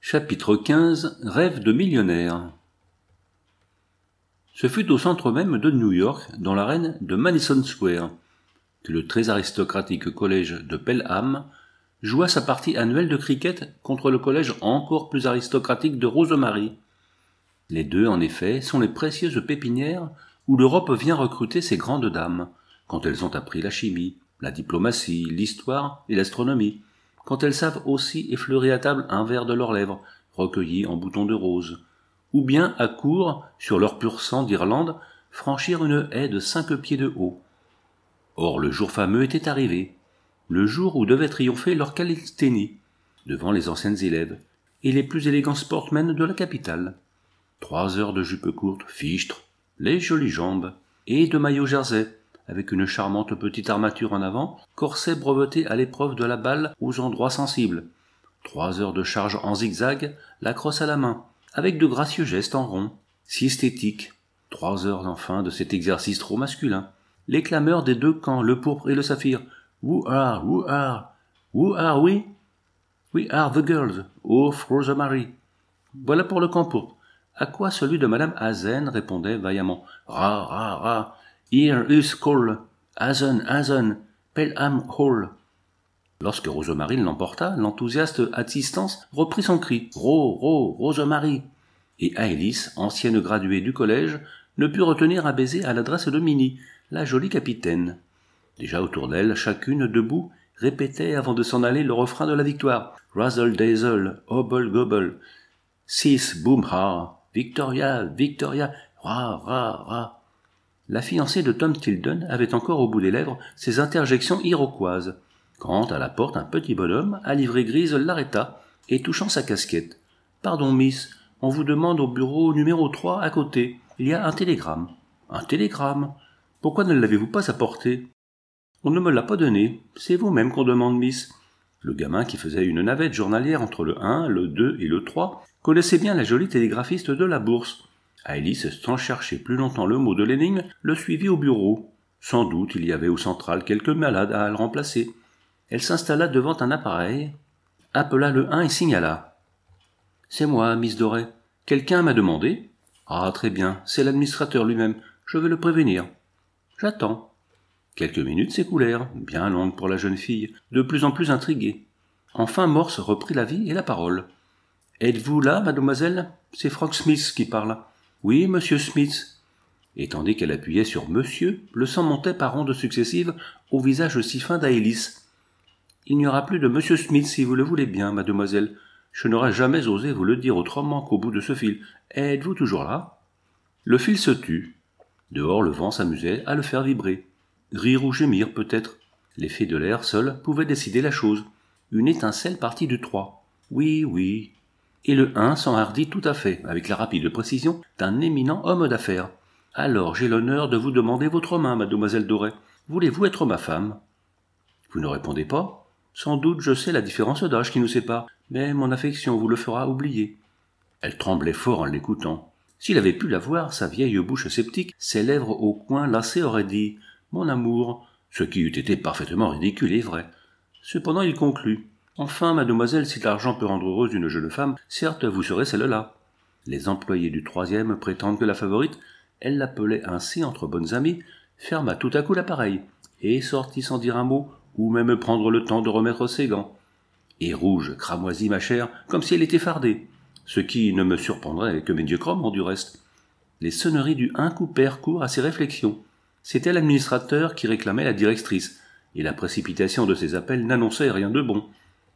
Chapitre 15 Rêve de millionnaire. Ce fut au centre même de New York, dans l'arène de Madison Square, que le très aristocratique collège de Pelham joua sa partie annuelle de cricket contre le collège encore plus aristocratique de Rosemary. Les deux, en effet, sont les précieuses pépinières où l'Europe vient recruter ses grandes dames, quand elles ont appris la chimie, la diplomatie, l'histoire et l'astronomie, quand elles savent aussi effleurer à table un verre de leurs lèvres, recueilli en boutons de rose, ou bien, à court, sur leur pur sang d'Irlande, franchir une haie de 5 pieds de haut. Or le jour fameux était arrivé, le jour où devait triompher leur Calisthénie, devant les anciennes élèves, et les plus élégants sportsmen de la capitale. 3 heures de jupe courte, fichtre, les jolies jambes, et de maillot jersey, avec une charmante petite armature en avant, corset breveté à l'épreuve de la balle aux endroits sensibles. 3 heures de charge en zigzag, la crosse à la main, avec de gracieux gestes en rond, si esthétiques. 3 heures enfin de cet exercice trop masculin. Les clameurs des deux camps, le pourpre et le saphir. Who are we? We are the girls of Rosemary. Voilà pour le camp pourpre. À quoi celui de Madame Hazen répondait vaillamment. Ra, ra, ra. Here is call. Hazen, Pelham Hall. Lorsque Rosemary l'emporta, l'enthousiaste assistance reprit son cri. Rosemary. Et Alice, ancienne graduée du collège, ne put retenir un baiser à l'adresse de Minnie, la jolie capitaine. Déjà autour d'elle, chacune debout, répétait avant de s'en aller le refrain de la victoire. Razzle dazzle, hobble gobble. Sis boom ha. Victoria, ra, ra, ra. La fiancée de Tom Tilden avait encore au bout des lèvres ses interjections iroquoises, quand, à la porte, un petit bonhomme, à livrée grise, l'arrêta, et touchant sa casquette. « Pardon, miss, on vous demande au bureau numéro 3 à côté. Il y a un télégramme. »« Un télégramme ? Pourquoi ne l'avez-vous pas apporté ?»« On ne me l'a pas donné. C'est vous-même qu'on demande, miss. » Le gamin, qui faisait une navette journalière entre le 1, le 2 et le 3, connaissait bien la jolie télégraphiste de la bourse. Alice, sans chercher plus longtemps le mot de l'énigme, le suivit au bureau. Sans doute il y avait au central quelques malades à le remplacer. Elle s'installa devant un appareil, appela le 1 et signala. « C'est moi, Miss Doré. Quelqu'un m'a demandé. »« Ah, très bien, c'est l'administrateur lui-même. Je vais le prévenir. »« J'attends. » Quelques minutes s'écoulèrent, bien longues pour la jeune fille, de plus en plus intriguée. Enfin Morse reprit la vie et la parole. « Êtes-vous là, mademoiselle ? C'est Frank Smith qui parle. »« Oui, monsieur Smith. » Et tandis qu'elle appuyait sur « monsieur », le sang montait par ondes successives au visage si fin d'Alice. « Il n'y aura plus de monsieur Smith si vous le voulez bien, mademoiselle. Je n'aurais jamais osé vous le dire autrement qu'au bout de ce fil. Êtes-vous toujours là ?» Le fil se tut. Dehors, le vent s'amusait à le faire vibrer. Rire ou gémir, peut-être. L'effet de l'air seul pouvait décider la chose. Une étincelle partit du 3. Oui. Et le 1 s'enhardit tout à fait, avec la rapide précision d'un éminent homme d'affaires. « Alors, j'ai l'honneur de vous demander votre main, mademoiselle Doré. Voulez-vous être ma femme ?» Vous ne répondez pas ? Sans doute je sais la différence d'âge qui nous sépare, mais mon affection vous le fera oublier. Elle tremblait fort en l'écoutant. S'il avait pu la voir, sa vieille bouche sceptique, ses lèvres au coin lassées auraient dit « Mon amour », ce qui eût été parfaitement ridicule et vrai. Cependant il conclut. « Enfin, mademoiselle, si l'argent peut rendre heureuse une jeune femme, certes vous serez celle-là. » Les employés du 3e prétendent que la favorite, elle l'appelait ainsi entre bonnes amies, ferma tout à coup l'appareil, et sortit sans dire un mot, ou même prendre le temps de remettre ses gants. Et rouge, cramoisie, ma chère, comme si elle était fardée, ce qui ne me surprendrait que médiocrement du reste. Les sonneries du 1 coupèrent court à ses réflexions. C'était l'administrateur qui réclamait la directrice, et la précipitation de ses appels n'annonçait rien de bon.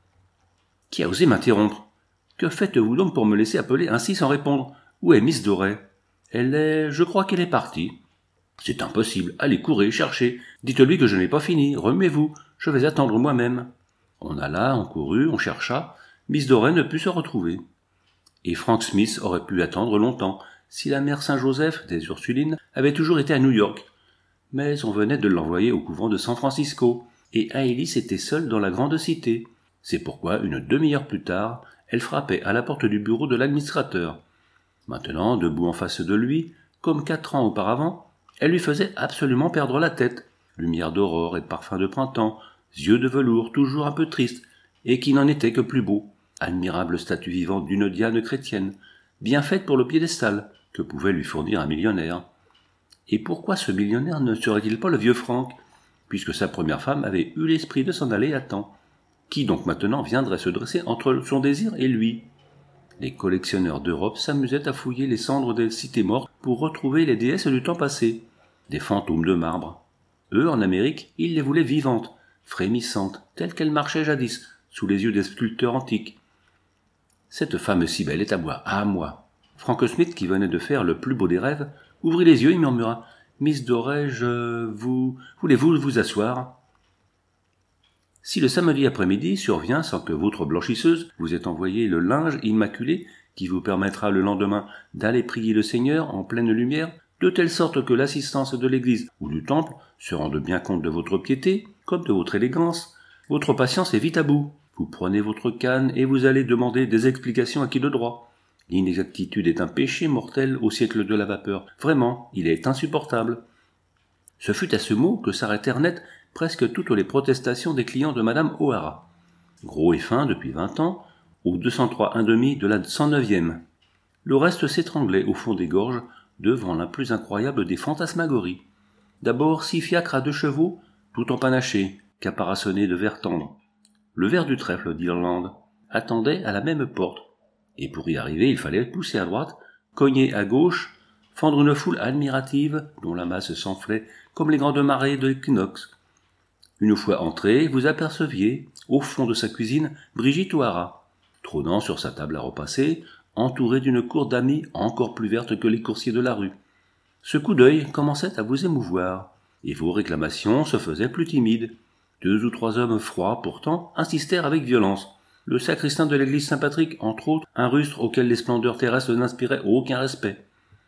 « Qui a osé m'interrompre ? Que faites-vous donc pour me laisser appeler ainsi sans répondre ? Où est Miss Doré ? Je crois qu'elle est partie. » « C'est impossible. Allez, courez, cherchez. Dites-lui que je n'ai pas fini. Remuez-vous. Je vais attendre moi-même. » On alla, on courut, on chercha. Miss Doré ne put se retrouver. Et Frank Smith aurait pu attendre longtemps, si la mère Saint-Joseph des Ursulines avait toujours été à New York. Mais on venait de l'envoyer au couvent de San Francisco, et Alice était seule dans la grande cité. C'est pourquoi, une demi-heure plus tard, elle frappait à la porte du bureau de l'administrateur. Maintenant, debout en face de lui, comme 4 ans auparavant, elle lui faisait absolument perdre la tête. Lumière d'aurore et parfum de printemps, yeux de velours toujours un peu tristes, et qui n'en étaient que plus beaux. admirable statue vivante d'une Diane chrétienne, bien faite pour le piédestal, que pouvait lui fournir un millionnaire. Et pourquoi ce millionnaire ne serait-il pas le vieux Franck, puisque sa première femme avait eu l'esprit de s'en aller à temps? Qui donc maintenant viendrait se dresser entre son désir et lui? Les collectionneurs d'Europe s'amusaient à fouiller les cendres des cités mortes pour retrouver les déesses du temps passé, des fantômes de marbre. Eux, en Amérique, ils les voulaient vivantes, frémissantes, telles qu'elles marchaient jadis, sous les yeux des sculpteurs antiques. Cette femme si belle est à moi. Frank Smith, qui venait de faire le plus beau des rêves, ouvrit les yeux et murmura « Miss Doré, voulez-vous vous asseoir ?» Si le samedi après-midi survient sans que votre blanchisseuse vous ait envoyé le linge immaculé qui vous permettra le lendemain d'aller prier le Seigneur en pleine lumière, de telle sorte que l'assistance de l'église ou du temple se rende bien compte de votre piété, comme de votre élégance, votre patience est vite à bout. Vous prenez votre canne et vous allez demander des explications à qui de droit. L'inexactitude est un péché mortel au siècle de la vapeur. Vraiment, il est insupportable. Ce fut à ce mot que s'arrêtèrent net presque toutes les protestations des clients de Madame O'Hara. Gros et fin depuis 20 ans, au 203 1/2 de la 109e. Le reste s'étranglait au fond des gorges devant la plus incroyable des fantasmagories. D'abord 6 fiacres à 2 chevaux, tout empanachés, caparaçonnés de verre tendre. Le ver du trèfle d'Irlande attendait à la même porte, et pour y arriver il fallait pousser à droite, cogner à gauche, fendre une foule admirative dont la masse s'enflait comme les grandes marées de l'équinoxe. Une fois entré, vous aperceviez, au fond de sa cuisine, Brigitte O'Hara, trônant sur sa table à repasser, entourée d'une cour d'amis encore plus verte que les coursiers de la rue. Ce coup d'œil commençait à vous émouvoir, et vos réclamations se faisaient plus timides. 2 ou 3 hommes froids, pourtant, insistèrent avec violence. Le sacristain de l'église Saint-Patrick, entre autres, un rustre auquel les splendeurs terrestres n'inspiraient aucun respect.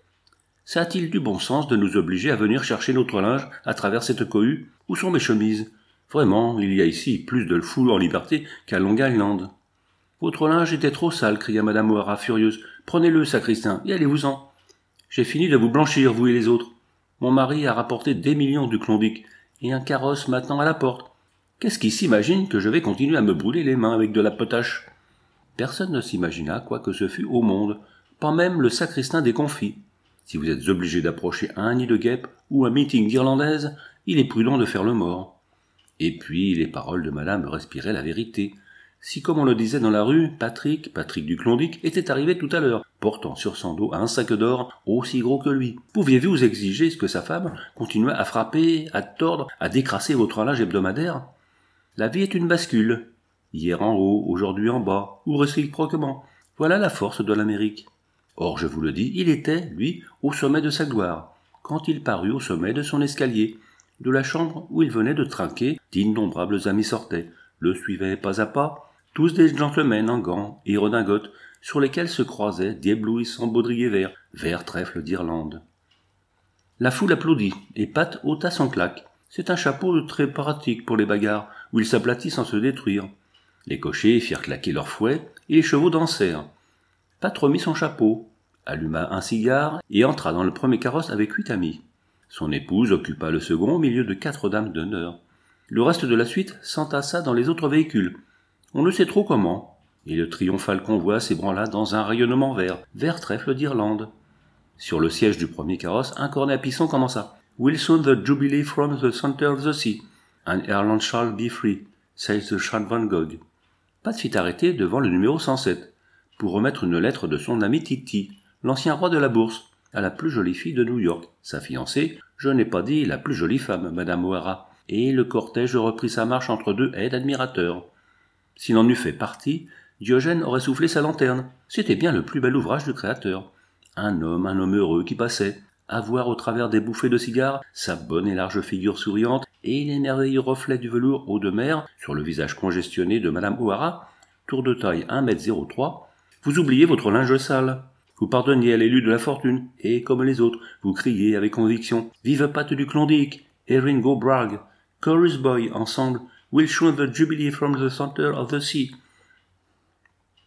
Ça a-t-il du bon sens de nous obliger à venir chercher notre linge à travers cette cohue? Où sont mes chemises? Vraiment, il y a ici plus de fous en liberté qu'à Long Island. Votre linge était trop sale, cria Madame O'Hara furieuse. Prenez-le, sacristain, et allez-vous-en. J'ai fini de vous blanchir, vous et les autres. Mon mari a rapporté des millions du Klondike, et un carrosse m'attend à la porte. Qu'est-ce qui s'imagine que je vais continuer à me brûler les mains avec de la potache? Personne ne s'imagina quoi que ce fût au monde, pas même le sacristain déconfit. Si vous êtes obligé d'approcher un nid de guêpes ou un meeting d'Irlandaises, il est prudent de faire le mort. Et puis, les paroles de madame respiraient la vérité. Si, comme on le disait dans la rue, Patrick du Klondike, était arrivé tout à l'heure, portant sur son dos un sac d'or aussi gros que lui, pouviez-vous exiger que sa femme continuât à frapper, à tordre, à décrasser votre linge hebdomadaire? La vie est une bascule. Hier en haut, aujourd'hui en bas, ou réciproquement. Voilà la force de l'Amérique. Or, je vous le dis, il était, lui, au sommet de sa gloire, quand il parut au sommet de son escalier. De la chambre où il venait de trinquer, d'innombrables amis sortaient, le suivaient pas à pas, tous des gentlemen en gants et redingotes, sur lesquels se croisaient d'éblouissants baudriers verts trèfles d'Irlande. La foule applaudit, et Pat ôta son claque. C'est un chapeau très pratique pour les bagarres, où il s'aplatit sans se détruire. Les cochers firent claquer leurs fouets, et les chevaux dansèrent. Pat remit son chapeau, alluma un cigare, et entra dans le premier carrosse avec 8 amis. Son épouse occupa le second au milieu de 4 dames d'honneur. Le reste de la suite s'entassa dans les autres véhicules. On ne sait trop comment, et le triomphal convoi s'ébranla dans un rayonnement vert trèfle d'Irlande. Sur le siège du premier carrosse, un cornet à pisson commença. « Will soon the jubilee from the center of the sea, and Ireland shall be free, says the Chan Van Gogh. » Pat fit arrêter devant le numéro 107, pour remettre une lettre de son ami Titi, l'ancien roi de la bourse, à la plus jolie fille de New York, sa fiancée, je n'ai pas dit la plus jolie femme, Madame O'Hara, et le cortège reprit sa marche entre 2 haies d'admirateurs. S'il en eût fait partie, Diogène aurait soufflé sa lanterne. C'était bien le plus bel ouvrage du Créateur. Un homme heureux qui passait, à voir au travers des bouffées de cigares sa bonne et large figure souriante et les merveilleux reflets du velours haut de mer sur le visage congestionné de Madame O'Hara, tour de taille 1,03 m. Vous oubliez votre linge sale. Vous pardonniez à l'élu de la fortune, et, comme les autres, vous criez avec conviction « Vive Pat du Klondike, Erin Go Bragg, Chorus Boy, ensemble, Will show the jubilee from the center of the sea,